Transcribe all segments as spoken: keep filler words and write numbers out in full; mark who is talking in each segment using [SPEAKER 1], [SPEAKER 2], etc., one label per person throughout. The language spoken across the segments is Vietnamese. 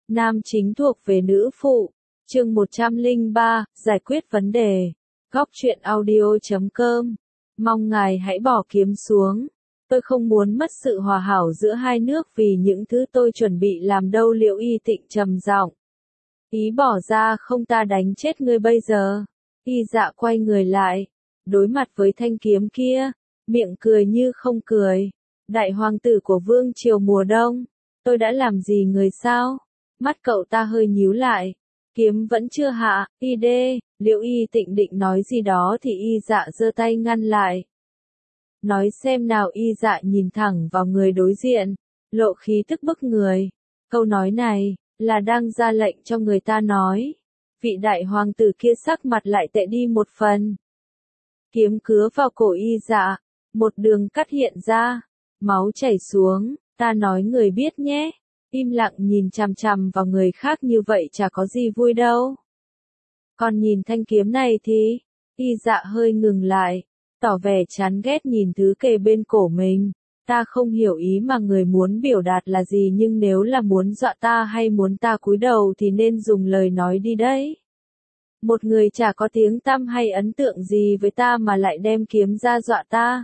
[SPEAKER 1] Nam chính thuộc về nữ phụ. Chương một trăm lẻ ba, giải quyết vấn đề. Góc truyện audio chấm com. Mong ngài hãy bỏ kiếm xuống. Tôi không muốn mất sự hòa hảo giữa hai nước vì những thứ tôi chuẩn bị làm đâu. Liễu Y Tịnh trầm giọng. Ý bỏ ra không, ta đánh chết ngươi bây giờ. Y Dạ quay người lại, đối mặt với thanh kiếm kia, miệng cười như không cười. Đại hoàng tử của vương triều mùa đông, tôi đã làm gì người sao? Mắt cậu ta hơi nhíu lại. Kiếm vẫn chưa hạ. Y đê, Liễu Y Tịnh định nói gì đó thì Y Dạ giơ tay ngăn lại. Nói xem nào. Y Dạ nhìn thẳng vào người đối diện, lộ khí tức bức người. Câu nói này là đang ra lệnh cho người ta nói. Vị đại hoàng tử kia sắc mặt lại tệ đi một phần. Kiếm cứa vào cổ Y Dạ, một đường cắt hiện ra, máu chảy xuống. Ta nói người biết nhé. Im lặng nhìn chằm chằm vào người khác như vậy chả có gì vui đâu. Còn nhìn thanh kiếm này thì, Y Dạ hơi ngừng lại, tỏ vẻ chán ghét nhìn thứ kề bên cổ mình. Ta không hiểu ý mà người muốn biểu đạt là gì, nhưng nếu là muốn dọa ta hay muốn ta cúi đầu thì nên dùng lời nói đi đấy. Một người chả có tiếng tăm hay ấn tượng gì với ta mà lại đem kiếm ra dọa ta.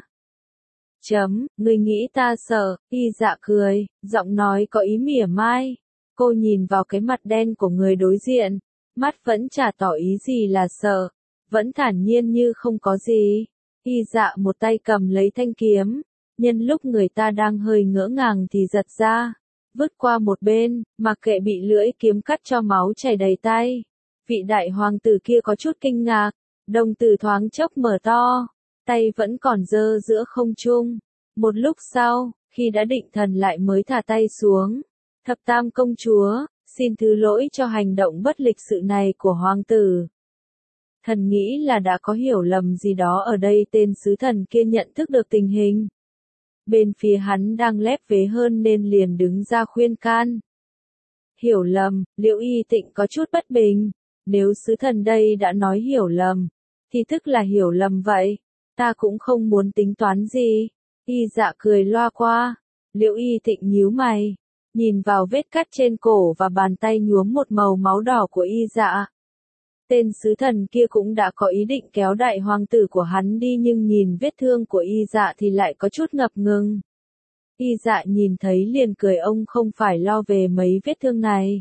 [SPEAKER 1] Chấm, người nghĩ ta sợ? Y Dạ cười, giọng nói có ý mỉa mai. Cô nhìn vào cái mặt đen của người đối diện, mắt vẫn chả tỏ ý gì là sợ, vẫn thản nhiên như không có gì. Y Dạ một tay cầm lấy thanh kiếm, nhân lúc người ta đang hơi ngỡ ngàng thì giật ra, vứt qua một bên, mặc kệ bị lưỡi kiếm cắt cho máu chảy đầy tay. Vị đại hoàng tử kia có chút kinh ngạc, đồng tử thoáng chốc mở to, tay vẫn còn giơ giữa không trung. Một lúc sau, khi đã định thần lại mới thả tay xuống. Thập tam công chúa, xin thứ lỗi cho hành động bất lịch sự này của hoàng tử. Thần nghĩ là đã có hiểu lầm gì đó ở đây. Tên sứ thần kia nhận thức được tình hình. Bên phía hắn đang lép vế hơn nên liền đứng ra khuyên can. Hiểu lầm? Liễu Y Tịnh có chút bất bình. Nếu sứ thần đây đã nói hiểu lầm, thì tức là hiểu lầm vậy. Ta cũng không muốn tính toán gì. Y Dạ cười loa qua. Liễu Y Tịnh nhíu mày, nhìn vào vết cắt trên cổ và bàn tay nhuốm một màu máu đỏ của Y Dạ. Tên sứ thần kia cũng đã có ý định kéo đại hoàng tử của hắn đi, nhưng nhìn vết thương của Y Dạ thì lại có chút ngập ngừng. Y Dạ nhìn thấy liền cười, ông không phải lo về mấy vết thương này.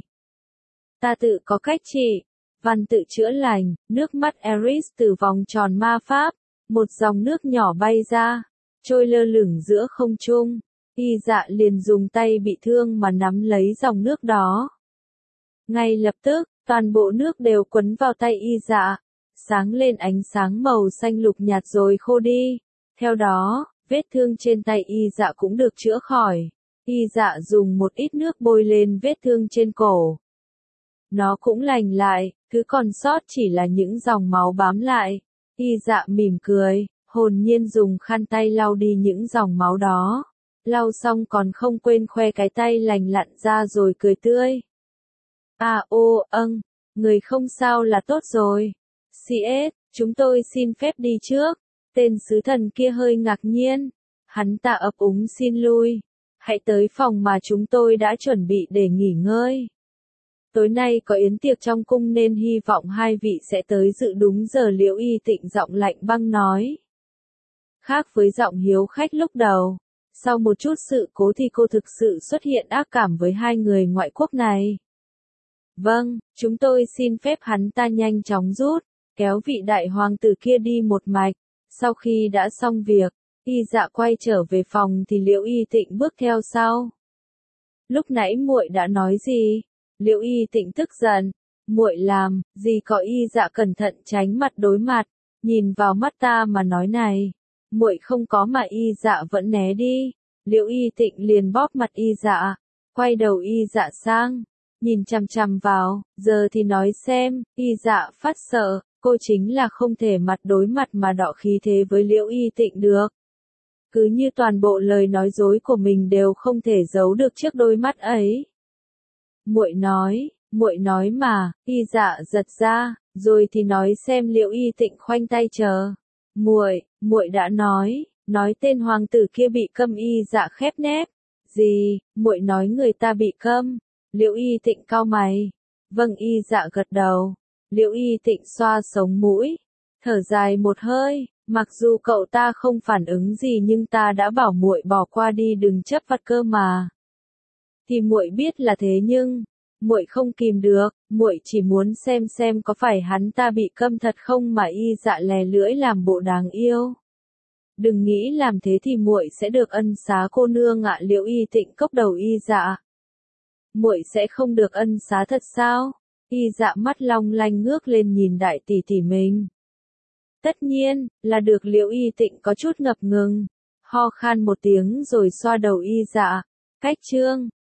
[SPEAKER 1] Ta tự có cách trị. Văn tự chữa lành. Nước mắt Eris từ vòng tròn ma pháp, một dòng nước nhỏ bay ra, trôi lơ lửng giữa không trung. Y Dạ liền dùng tay bị thương mà nắm lấy dòng nước đó. Ngay lập tức, toàn bộ nước đều quấn vào tay Y Dạ, sáng lên ánh sáng màu xanh lục nhạt rồi khô đi. Theo đó, vết thương trên tay Y Dạ cũng được chữa khỏi. Y Dạ dùng một ít nước bôi lên vết thương trên cổ. Nó cũng lành lại, thứ còn sót chỉ là những dòng máu bám lại. Y Dạ mỉm cười, hồn nhiên dùng khăn tay lau đi những dòng máu đó. Lau xong còn không quên khoe cái tay lành lặn ra rồi cười tươi. À ô, âng, người không sao là tốt rồi. xê ét, chúng tôi xin phép đi trước. Tên sứ thần kia hơi ngạc nhiên. Hắn ta ấp úng xin lui. Hãy tới phòng mà chúng tôi đã chuẩn bị để nghỉ ngơi. Tối nay có yến tiệc trong cung nên hy vọng hai vị sẽ tới dự đúng giờ. Liễu Y Tịnh giọng lạnh băng nói. Khác với giọng hiếu khách lúc đầu, sau một chút sự cố thì cô thực sự xuất hiện ác cảm với hai người ngoại quốc này. Vâng, chúng tôi xin phép. Hắn ta nhanh chóng rút, kéo vị đại hoàng tử kia đi một mạch. Sau khi đã xong việc, Y Dạ quay trở về phòng thì Liễu Y Tịnh bước theo sau. Lúc nãy muội đã nói gì? Liễu Y Tịnh tức giận. Muội làm gì có? Y Dạ cẩn thận tránh mặt đối mặt, nhìn vào mắt ta mà nói này. Muội không có mà. Y Dạ vẫn né đi. Liễu Y Tịnh liền bóp mặt Y Dạ, quay đầu Y Dạ sang, nhìn chằm chằm vào. Giờ thì nói xem. Y Dạ phát sợ, cô chính là không thể mặt đối mặt mà đọ khí thế với Liễu Y Tịnh được. Cứ như toàn bộ lời nói dối của mình đều không thể giấu được trước đôi mắt ấy. Muội nói, muội nói mà. Y Dạ giật ra, rồi thì nói xem. Liễu Y Tịnh khoanh tay chờ. Muội, muội đã nói, nói tên hoàng tử kia bị câm. Y Dạ khép nép. Gì? Muội nói người ta bị câm? Liễu Y Tịnh cau mày. Vâng, Y Dạ gật đầu. Liễu Y Tịnh xoa sống mũi, thở dài một hơi, mặc dù cậu ta không phản ứng gì nhưng ta đã bảo muội bỏ qua đi đừng chấp vặt cơ mà. Thì muội biết là thế nhưng, muội không kìm được, muội chỉ muốn xem xem có phải hắn ta bị câm thật không mà. Y Dạ lè lưỡi làm bộ đáng yêu. Đừng nghĩ làm thế thì muội sẽ được ân xá cô nương ạ. Liễu Y Tịnh cốc đầu Y Dạ. Muội sẽ không được ân xá thật sao? Y Dạ mắt long lanh ngước lên nhìn đại tỷ tỷ mình. Tất nhiên, là được. Liễu Y Tịnh có chút ngập ngừng, ho khan một tiếng rồi xoa đầu Y Dạ. Cách chương